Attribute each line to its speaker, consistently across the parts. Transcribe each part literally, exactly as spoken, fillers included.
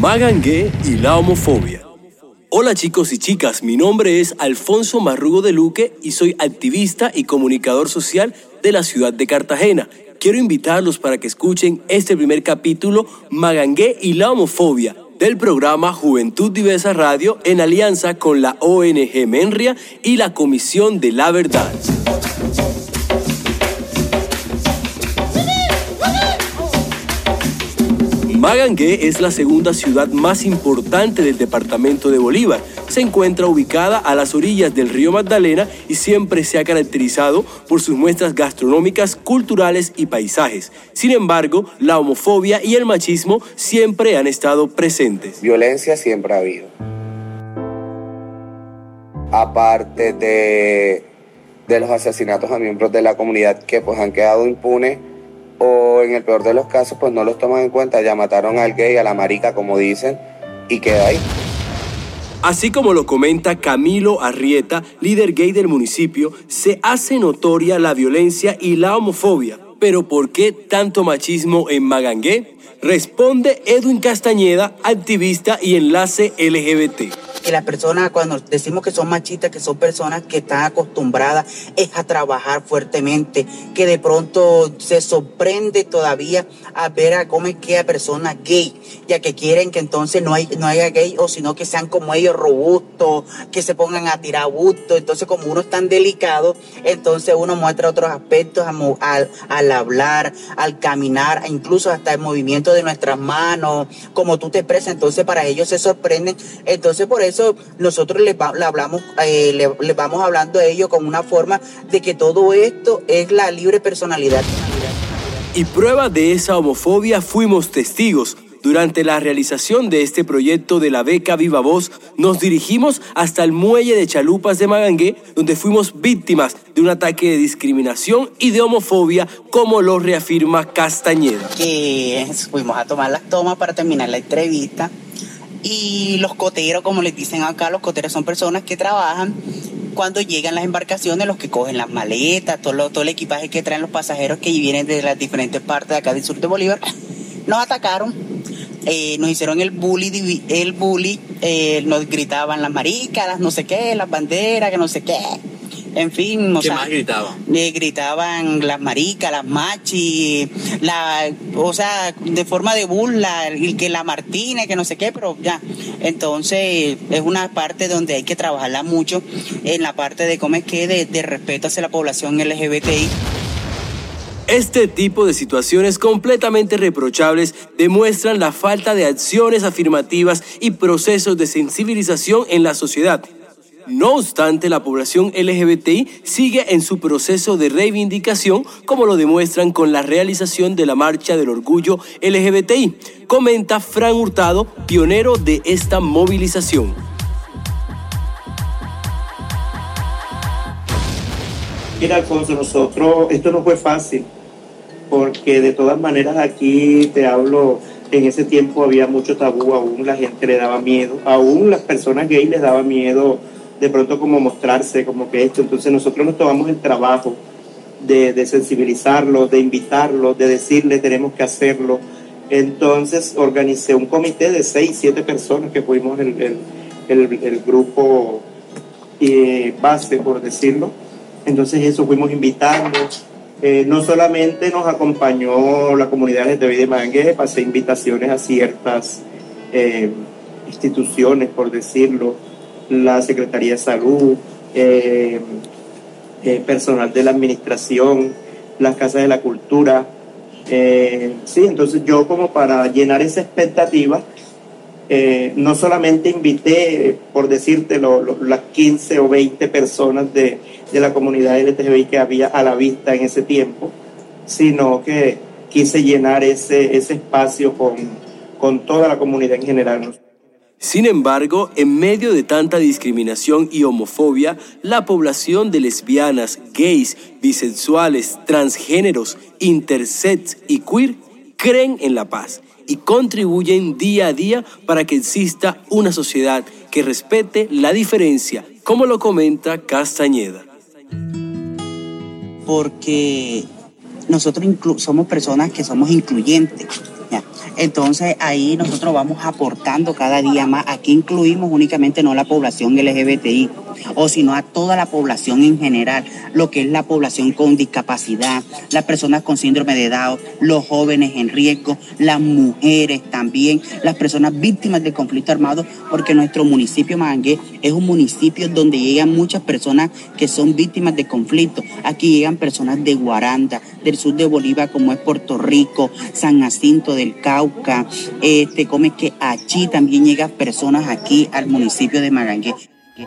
Speaker 1: Magangué y la homofobia. Hola chicos y chicas, mi nombre es Alfonso Marrugo de Luque y soy activista y comunicador social de la ciudad de Cartagena. Quiero invitarlos para que escuchen este primer capítulo, Magangué y la homofobia, del programa Juventud Diversa Radio en alianza con la O N G Menria y la Comisión de la Verdad. Magangué es la segunda ciudad más importante del departamento de Bolívar. Se encuentra ubicada a las orillas del río Magdalena y siempre se ha caracterizado por sus muestras gastronómicas, culturales y paisajes. Sin embargo, la homofobia y el machismo siempre han estado presentes.
Speaker 2: Violencia siempre ha habido. Aparte de, de los asesinatos a miembros de la comunidad que pues han quedado impunes, o en el peor de los casos pues no los toman en cuenta, ya mataron al gay, a la marica como dicen, y queda ahí.
Speaker 1: Así como lo comenta Camilo Arrieta, líder gay del municipio, se hace notoria la violencia y la homofobia. ¿Pero por qué tanto machismo en Magangué? Responde Edwin Castañeda, activista y enlace L G B T.
Speaker 3: Que las personas, cuando decimos que son machistas, que son personas que están acostumbradas es a trabajar fuertemente, que de pronto se sorprende todavía a ver a cómo es que a personas gay, ya que quieren que entonces no, hay, no haya gay, o sino que sean como ellos robustos, que se pongan a tirar busto. Entonces, como uno es tan delicado, entonces uno muestra otros aspectos al, al hablar, al caminar, incluso hasta el movimiento de nuestras manos, como tú te expresas. Entonces, para ellos se sorprenden. Entonces, por eso Eso nosotros les, va, le hablamos, eh, le, le vamos hablando a ellos con una forma de que todo esto es la libre personalidad.
Speaker 1: Y prueba de esa homofobia fuimos testigos. Durante la realización de este proyecto de la beca Viva Voz, nos dirigimos hasta el muelle de Chalupas de Magangué, donde fuimos víctimas de un ataque de discriminación y de homofobia, como lo reafirma Castañeda.
Speaker 3: Que fuimos a tomar las tomas para terminar la entrevista. Y los coteros, como les dicen acá, los coteros son personas que trabajan cuando llegan las embarcaciones, los que cogen las maletas, todo, lo, todo el equipaje que traen los pasajeros que vienen de las diferentes partes de acá del sur de Bolívar. Nos atacaron, eh, nos hicieron el bully, el bully eh, nos gritaban las maricas, las no sé qué, las banderas, que no sé qué. En fin, o
Speaker 1: ¿Qué
Speaker 3: sea,
Speaker 1: más gritaban?
Speaker 3: Le gritaban las maricas, las machis, la, o sea, de forma de burla, el que la Martínez, que no sé qué, pero ya. Entonces, es una parte donde hay que trabajarla mucho, en la parte de cómo es que de, de respeto hacia la población L G B T I.
Speaker 1: Este tipo de situaciones completamente reprochables demuestran la falta de acciones afirmativas y procesos de sensibilización en la sociedad. No obstante, la población L G B T I sigue en su proceso de reivindicación, como lo demuestran con la realización de la Marcha del Orgullo L G B T I, comenta Fran Hurtado, pionero de esta movilización.
Speaker 4: Mira, Alfonso, nosotros, esto no fue fácil, porque de todas maneras aquí te hablo, en ese tiempo había mucho tabú, aún la gente le daba miedo, aún las personas gays les daba miedo de pronto como mostrarse, como que esto. Entonces nosotros nos tomamos el trabajo de, de sensibilizarlos, de invitarlos, de decirles tenemos que hacerlo. Entonces organicé un comité de seis, siete personas que fuimos el, el, el, el grupo eh, base, por decirlo. Entonces eso fuimos invitando. Eh, no solamente nos acompañó la comunidad L G B T I de Magangué, pasé invitaciones a ciertas eh, instituciones, por decirlo, la Secretaría de Salud, eh, eh, personal de la administración, las casas de la cultura. Eh, sí, entonces yo, como para llenar esa expectativa, eh, no solamente invité, por decirte, lo, lo, las quince o veinte personas de, de la comunidad L G B T I que había a la vista en ese tiempo, sino que quise llenar ese, ese espacio con, con toda la comunidad en general.
Speaker 1: Sin embargo, en medio de tanta discriminación y homofobia, la población de lesbianas, gays, bisexuales, transgéneros, intersex y queer creen en la paz y contribuyen día a día para que exista una sociedad que respete la diferencia, como lo comenta Castañeda.
Speaker 3: Porque nosotros inclu- somos personas que somos incluyentes, ¿ya? Entonces ahí nosotros vamos aportando cada día más. Aquí incluimos únicamente no la población L G B T I, o sino a toda la población en general, lo que es la población con discapacidad, las personas con síndrome de Down, los jóvenes en riesgo, las mujeres también, las personas víctimas de conflicto armado, porque nuestro municipio Magangué es un municipio donde llegan muchas personas que son víctimas de conflicto. Aquí llegan personas de Guaranda, del sur de Bolívar, como es Puerto Rico, San Jacinto del Cauca, este, como es que allí también llegan personas aquí al municipio de Magangué.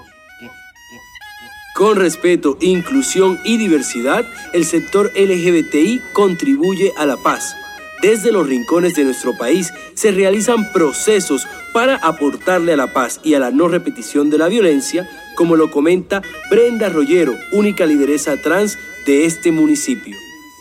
Speaker 1: Con respeto, inclusión y diversidad, el sector L G B T I contribuye a la paz. Desde los rincones de nuestro país se realizan procesos para aportarle a la paz y a la no repetición de la violencia, como lo comenta Brenda Rollero, única lideresa trans de este municipio.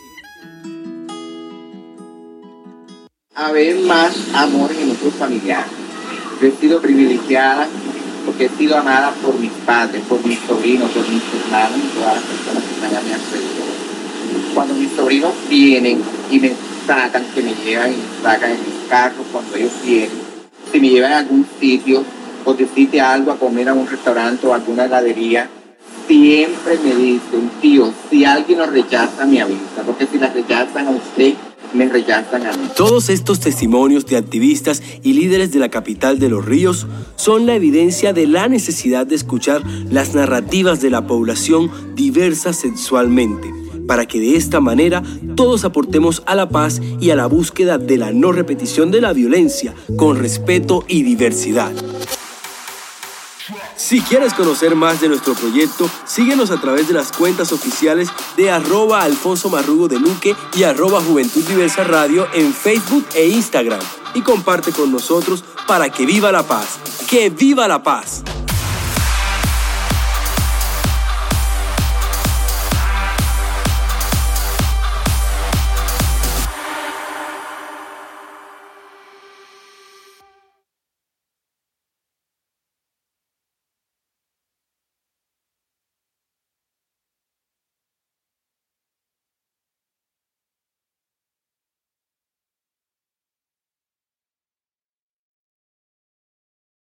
Speaker 5: Haber más amor en nuestros familiares. Yo he sido privilegiada porque he sido amada por mis padres, por mis sobrinos, por mis hermanos y todas las personas que están a mi alrededor. Cuando mis sobrinos vienen y me sacan, que me llevan y me sacan en mis carros cuando ellos vienen, si me llevan a algún sitio o decirte algo a comer a un restaurante o a alguna heladería, siempre me dicen, tío, si alguien nos rechaza, me avisa, porque si la rechazan a usted, me rechazan a mí.
Speaker 1: Todos estos testimonios de activistas y líderes de la capital de Los Ríos son la evidencia de la necesidad de escuchar las narrativas de la población diversa sexualmente, para que de esta manera todos aportemos a la paz y a la búsqueda de la no repetición de la violencia con respeto y diversidad. Si quieres conocer más de nuestro proyecto, síguenos a través de las cuentas oficiales de arroba Alfonso Marrugo de Luque y arroba Juventud Diversa Radio en Facebook e Instagram. Y comparte con nosotros para que viva la paz. ¡Que viva la paz!